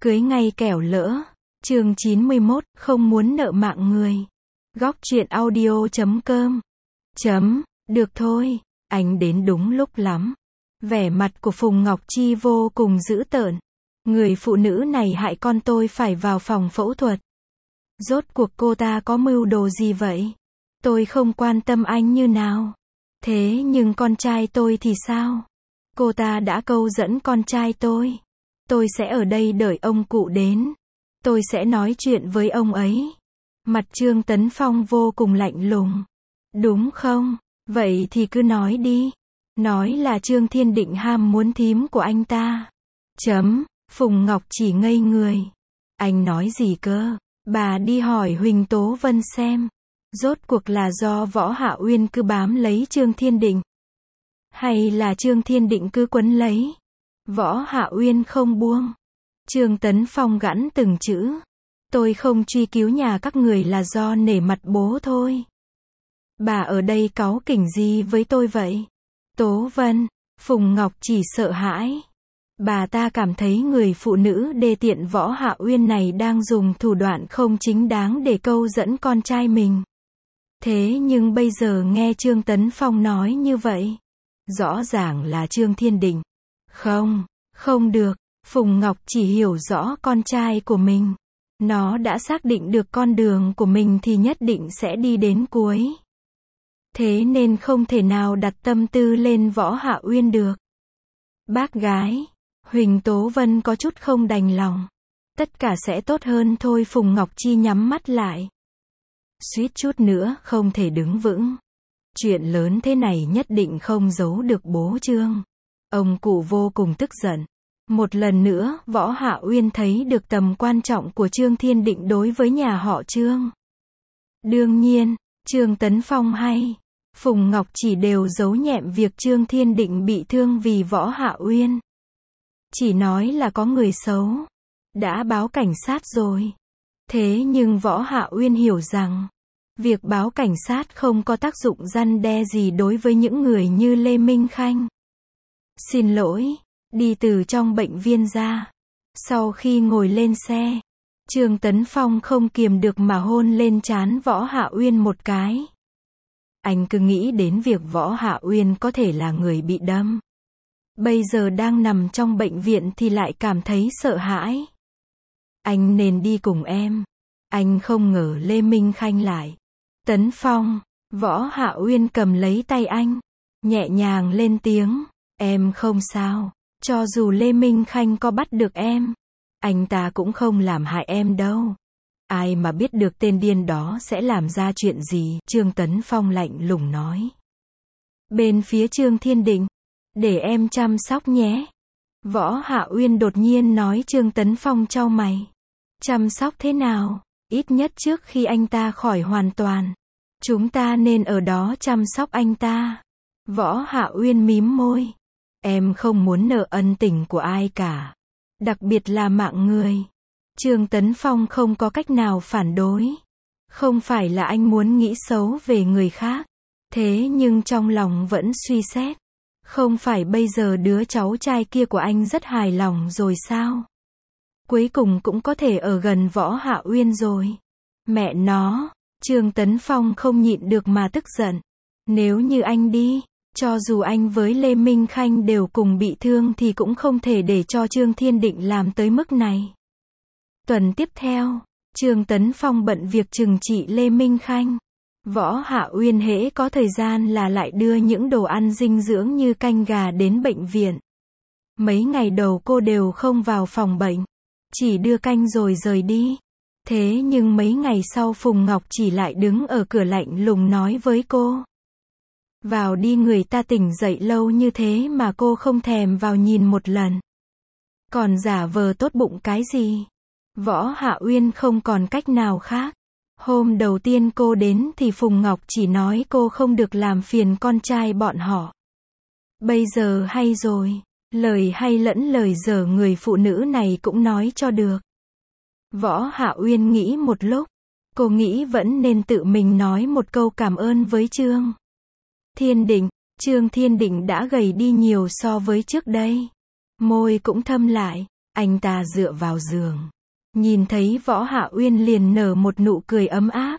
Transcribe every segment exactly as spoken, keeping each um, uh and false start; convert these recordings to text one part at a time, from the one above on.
Cưới ngay kẻo lỡ. Chương chín mươi mốt, không muốn nợ mạng người. Góc truyện audio chấm com. Chấm, được thôi, anh đến đúng lúc lắm. Vẻ mặt của Phùng Ngọc Chi vô cùng dữ tợn. Người phụ nữ này hại con tôi phải vào phòng phẫu thuật. Rốt cuộc cô ta có mưu đồ gì vậy? Tôi không quan tâm anh như nào. Thế nhưng con trai tôi thì sao? Cô ta đã câu dẫn con trai tôi. Tôi sẽ ở đây đợi ông cụ đến. Tôi sẽ nói chuyện với ông ấy. Mặt Trương Tấn Phong vô cùng lạnh lùng. Đúng không? Vậy thì cứ nói đi. Nói là Trương Thiên Định ham muốn thím của anh ta. Chấm, Phùng Ngọc chỉ ngây người. Anh nói gì cơ? Bà đi hỏi Huỳnh Tố Vân xem. Rốt cuộc là do Võ Hạ Uyên cứ bám lấy Trương Thiên Định? Hay là Trương Thiên Định cứ quấn lấy? Võ Hạ Uyên không buông. Trương Tấn Phong gẵn từng chữ. Tôi không truy cứu nhà các người là do nể mặt bố thôi. Bà ở đây cáu kỉnh gì với tôi vậy? Tố Vân, Phùng Ngọc chỉ sợ hãi. Bà ta cảm thấy người phụ nữ đê tiện Võ Hạ Uyên này đang dùng thủ đoạn không chính đáng để câu dẫn con trai mình. Thế nhưng bây giờ nghe Trương Tấn Phong nói như vậy, rõ ràng là Trương Thiên Định. Không, không được, Phùng Ngọc chỉ hiểu rõ con trai của mình. Nó đã xác định được con đường của mình thì nhất định sẽ đi đến cuối. Thế nên không thể nào đặt tâm tư lên Võ Hạ Uyên được. Bác gái, Huỳnh Tố Vân có chút không đành lòng. Tất cả sẽ tốt hơn thôi. Phùng Ngọc Chi nhắm mắt lại. Suýt chút nữa không thể đứng vững. Chuyện lớn thế này nhất định không giấu được bố Trương. Ông cụ vô cùng tức giận. Một lần nữa, Võ Hạ Uyên thấy được tầm quan trọng của Trương Thiên Định đối với nhà họ Trương. Đương nhiên, Trương Tấn Phong hay Phùng Ngọc chỉ đều giấu nhẹm việc Trương Thiên Định bị thương vì Võ Hạ Uyên. Chỉ nói là có người xấu. Đã báo cảnh sát rồi. Thế nhưng Võ Hạ Uyên hiểu rằng, việc báo cảnh sát không có tác dụng răn đe gì đối với những người như Lê Minh Khanh. Xin lỗi, đi từ trong bệnh viện ra. Sau khi ngồi lên xe, Trương Tấn Phong không kiềm được mà hôn lên trán Võ Hạ Uyên một cái. Anh cứ nghĩ đến việc Võ Hạ Uyên có thể là người bị đâm. Bây giờ đang nằm trong bệnh viện thì lại cảm thấy sợ hãi. Anh nên đi cùng em. Anh không ngờ Lê Minh Khanh lại. Tấn Phong, Võ Hạ Uyên cầm lấy tay anh, nhẹ nhàng lên tiếng. Em không sao. Cho dù Lê Minh Khanh có bắt được em, anh ta cũng không làm hại em đâu. Ai mà biết được tên điên đó sẽ làm ra chuyện gì, Trương Tấn Phong lạnh lùng nói. Bên phía Trương Thiên Định, để em chăm sóc nhé. Võ Hạ Uyên đột nhiên nói. Trương Tấn Phong chau mày. Chăm sóc thế nào? Ít nhất trước khi anh ta khỏi hoàn toàn, chúng ta nên ở đó chăm sóc anh ta. Võ Hạ Uyên mím môi. Em không muốn nợ ân tình của ai cả. Đặc biệt là mạng người. Trương Tấn Phong không có cách nào phản đối. Không phải là anh muốn nghĩ xấu về người khác. Thế nhưng trong lòng vẫn suy xét. Không phải bây giờ đứa cháu trai kia của anh rất hài lòng rồi sao? Cuối cùng cũng có thể ở gần Võ Hạ Uyên rồi. Mẹ nó, Trương Tấn Phong không nhịn được mà tức giận. Nếu như anh đi, cho dù anh với Lê Minh Khanh đều cùng bị thương thì cũng không thể để cho Trương Thiên Định làm tới mức này. Tuần tiếp theo, Trương Tấn Phong bận việc trừng trị Lê Minh Khanh. Võ Hạ Uyên hễ có thời gian là lại đưa những đồ ăn dinh dưỡng như canh gà đến bệnh viện. Mấy ngày đầu cô đều không vào phòng bệnh, chỉ đưa canh rồi rời đi. Thế nhưng mấy ngày sau Phùng Ngọc chỉ lại đứng ở cửa lạnh lùng nói với cô. Vào đi, người ta tỉnh dậy lâu như thế mà cô không thèm vào nhìn một lần. Còn giả vờ tốt bụng cái gì? Võ Hạ Uyên không còn cách nào khác. Hôm đầu tiên cô đến thì Phùng Ngọc chỉ nói cô không được làm phiền con trai bọn họ. Bây giờ hay rồi, lời hay lẫn lời dở người phụ nữ này cũng nói cho được. Võ Hạ Uyên nghĩ một lúc, cô nghĩ vẫn nên tự mình nói một câu cảm ơn với Trương Thiên Định. Trương Thiên Định đã gầy đi nhiều so với trước đây. Môi cũng thâm lại. Anh ta dựa vào giường. Nhìn thấy Võ Hạ Uyên liền nở một nụ cười ấm áp.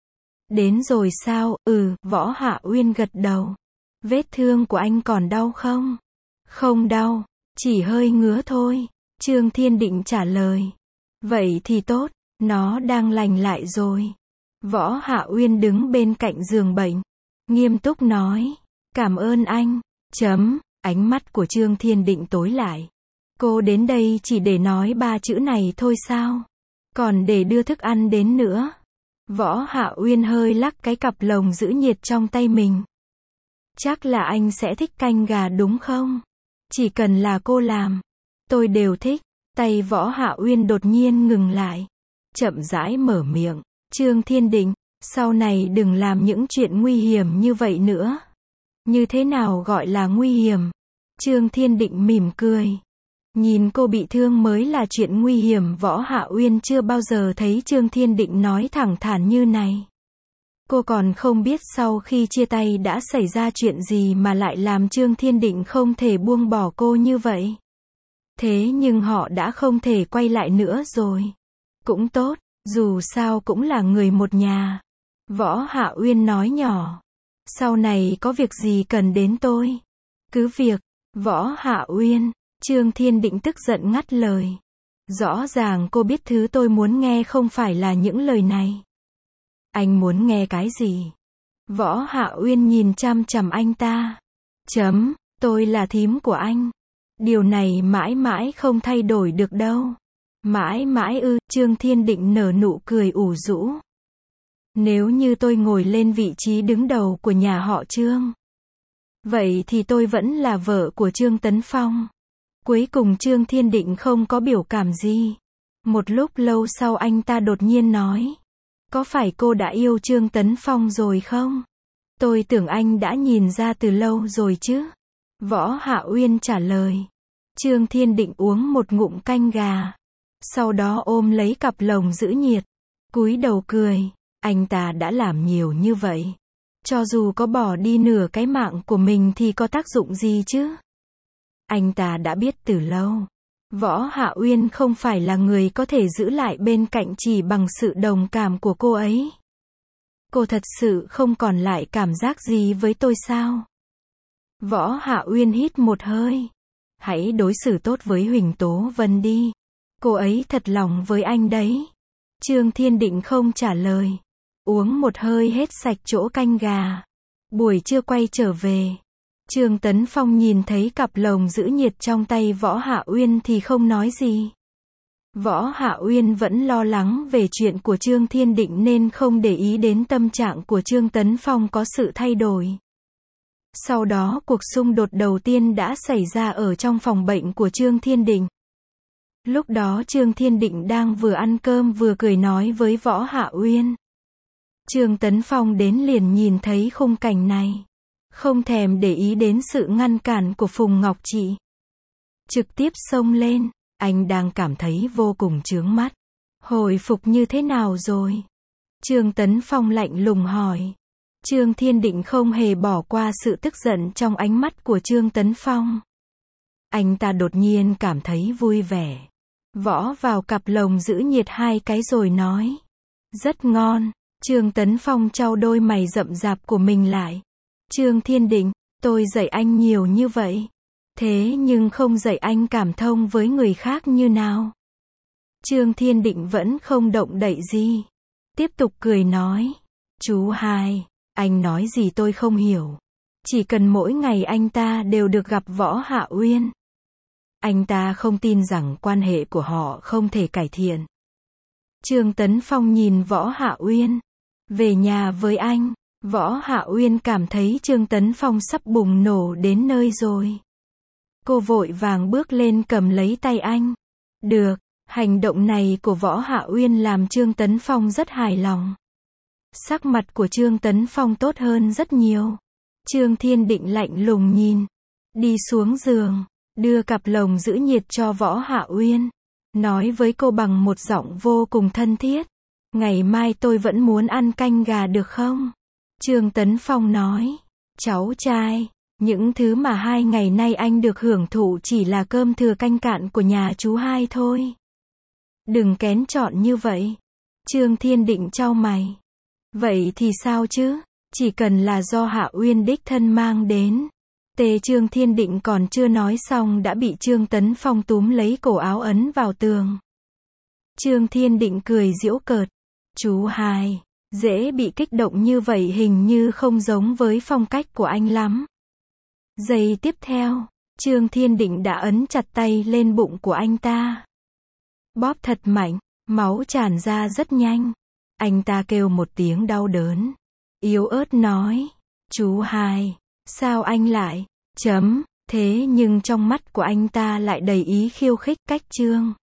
Đến rồi sao? Ừ, Võ Hạ Uyên gật đầu. Vết thương của anh còn đau không? Không đau, chỉ hơi ngứa thôi. Trương Thiên Định trả lời. Vậy thì tốt, nó đang lành lại rồi. Võ Hạ Uyên đứng bên cạnh giường bệnh, nghiêm túc nói. Cảm ơn anh. Chấm, ánh mắt của Trương Thiên Định tối lại. Cô đến đây chỉ để nói ba chữ này thôi sao? Còn để đưa thức ăn đến nữa. Võ Hạ Uyên hơi lắc cái cặp lồng giữ nhiệt trong tay mình. Chắc là anh sẽ thích canh gà đúng không? Chỉ cần là cô làm, tôi đều thích. Tay Võ Hạ Uyên đột nhiên ngừng lại. Chậm rãi mở miệng. Trương Thiên Định, sau này đừng làm những chuyện nguy hiểm như vậy nữa. Như thế nào gọi là nguy hiểm? Trương Thiên Định mỉm cười. Nhìn cô bị thương mới là chuyện nguy hiểm. Võ Hạ Uyên chưa bao giờ thấy Trương Thiên Định nói thẳng thắn như này. Cô còn không biết sau khi chia tay đã xảy ra chuyện gì mà lại làm Trương Thiên Định không thể buông bỏ cô như vậy. Thế nhưng họ đã không thể quay lại nữa rồi. Cũng tốt, dù sao cũng là người một nhà. Võ Hạ Uyên nói nhỏ. Sau này có việc gì cần đến tôi? Cứ việc. Võ Hạ Uyên. Trương Thiên Định tức giận ngắt lời. Rõ ràng cô biết thứ tôi muốn nghe không phải là những lời này. Anh muốn nghe cái gì? Võ Hạ Uyên nhìn chằm chằm anh ta. Chấm, tôi là thím của anh. Điều này mãi mãi không thay đổi được đâu. Mãi mãi ư? Trương Thiên Định nở nụ cười ủ rũ. Nếu như tôi ngồi lên vị trí đứng đầu của nhà họ Trương, vậy thì tôi vẫn là vợ của Trương Tấn Phong. Cuối cùng Trương Thiên Định không có biểu cảm gì. Một lúc lâu sau anh ta đột nhiên nói. Có phải cô đã yêu Trương Tấn Phong rồi không? Tôi tưởng anh đã nhìn ra từ lâu rồi chứ. Võ Hạ Uyên trả lời. Trương Thiên Định uống một ngụm canh gà. Sau đó ôm lấy cặp lồng giữ nhiệt. Cúi đầu cười. Anh ta đã làm nhiều như vậy. Cho dù có bỏ đi nửa cái mạng của mình thì có tác dụng gì chứ? Anh ta đã biết từ lâu. Võ Hạ Uyên không phải là người có thể giữ lại bên cạnh chỉ bằng sự đồng cảm của cô ấy. Cô thật sự không còn lại cảm giác gì với tôi sao? Võ Hạ Uyên hít một hơi. Hãy đối xử tốt với Huỳnh Tố Vân đi. Cô ấy thật lòng với anh đấy. Trương Thiên Định không trả lời. Uống một hơi hết sạch chỗ canh gà. Buổi trưa quay trở về. Trương Tấn Phong nhìn thấy cặp lồng giữ nhiệt trong tay Võ Hạ Uyên thì không nói gì. Võ Hạ Uyên vẫn lo lắng về chuyện của Trương Thiên Định nên không để ý đến tâm trạng của Trương Tấn Phong có sự thay đổi. Sau đó cuộc xung đột đầu tiên đã xảy ra ở trong phòng bệnh của Trương Thiên Định. Lúc đó Trương Thiên Định đang vừa ăn cơm vừa cười nói với Võ Hạ Uyên. Trương Tấn Phong đến liền nhìn thấy khung cảnh này. Không thèm để ý đến sự ngăn cản của Phùng Ngọc Trị. Trực tiếp xông lên, anh đang cảm thấy vô cùng chướng mắt. Hồi phục như thế nào rồi? Trương Tấn Phong lạnh lùng hỏi. Trương Thiên Định không hề bỏ qua sự tức giận trong ánh mắt của Trương Tấn Phong. Anh ta đột nhiên cảm thấy vui vẻ. Võ vào cặp lồng giữ nhiệt hai cái rồi nói. Rất ngon. Trương Tấn Phong chau đôi mày rậm rạp của mình lại. Trương Thiên Định, tôi dạy anh nhiều như vậy. Thế nhưng không dạy anh cảm thông với người khác như nào. Trương Thiên Định vẫn không động đậy gì. Tiếp tục cười nói. Chú hai, anh nói gì tôi không hiểu. Chỉ cần mỗi ngày anh ta đều được gặp Võ Hạ Uyên. Anh ta không tin rằng quan hệ của họ không thể cải thiện. Trương Tấn Phong nhìn Võ Hạ Uyên. Về nhà với anh. Võ Hạ Uyên cảm thấy Trương Tấn Phong sắp bùng nổ đến nơi rồi. Cô vội vàng bước lên cầm lấy tay anh. Được, hành động này của Võ Hạ Uyên làm Trương Tấn Phong rất hài lòng. Sắc mặt của Trương Tấn Phong tốt hơn rất nhiều. Trương Thiên Định lạnh lùng nhìn. Đi xuống giường, đưa cặp lồng giữ nhiệt cho Võ Hạ Uyên. Nói với cô bằng một giọng vô cùng thân thiết. Ngày mai tôi vẫn muốn ăn canh gà được không? Trương Tấn Phong nói. Cháu trai, Những thứ mà hai ngày nay anh được hưởng thụ chỉ là cơm thừa canh cạn của nhà chú hai thôi. Đừng kén chọn như vậy. Trương Thiên Định chau mày. Vậy thì sao chứ? Chỉ cần là do Hạ Uyên đích thân mang đến. Tề Trương Thiên Định còn chưa nói xong đã bị Trương Tấn Phong túm lấy cổ áo ấn vào tường. Trương Thiên Định cười giễu cợt. Chú hai, dễ bị kích động như vậy hình như không giống với phong cách của anh lắm. Giây tiếp theo, Trương Thiên Định đã ấn chặt tay lên bụng của anh ta. Bóp thật mạnh, máu tràn ra rất nhanh. Anh ta kêu một tiếng đau đớn. Yếu ớt nói, chú hai, sao anh lại, chấm, thế nhưng trong mắt của anh ta lại đầy ý khiêu khích cách Trương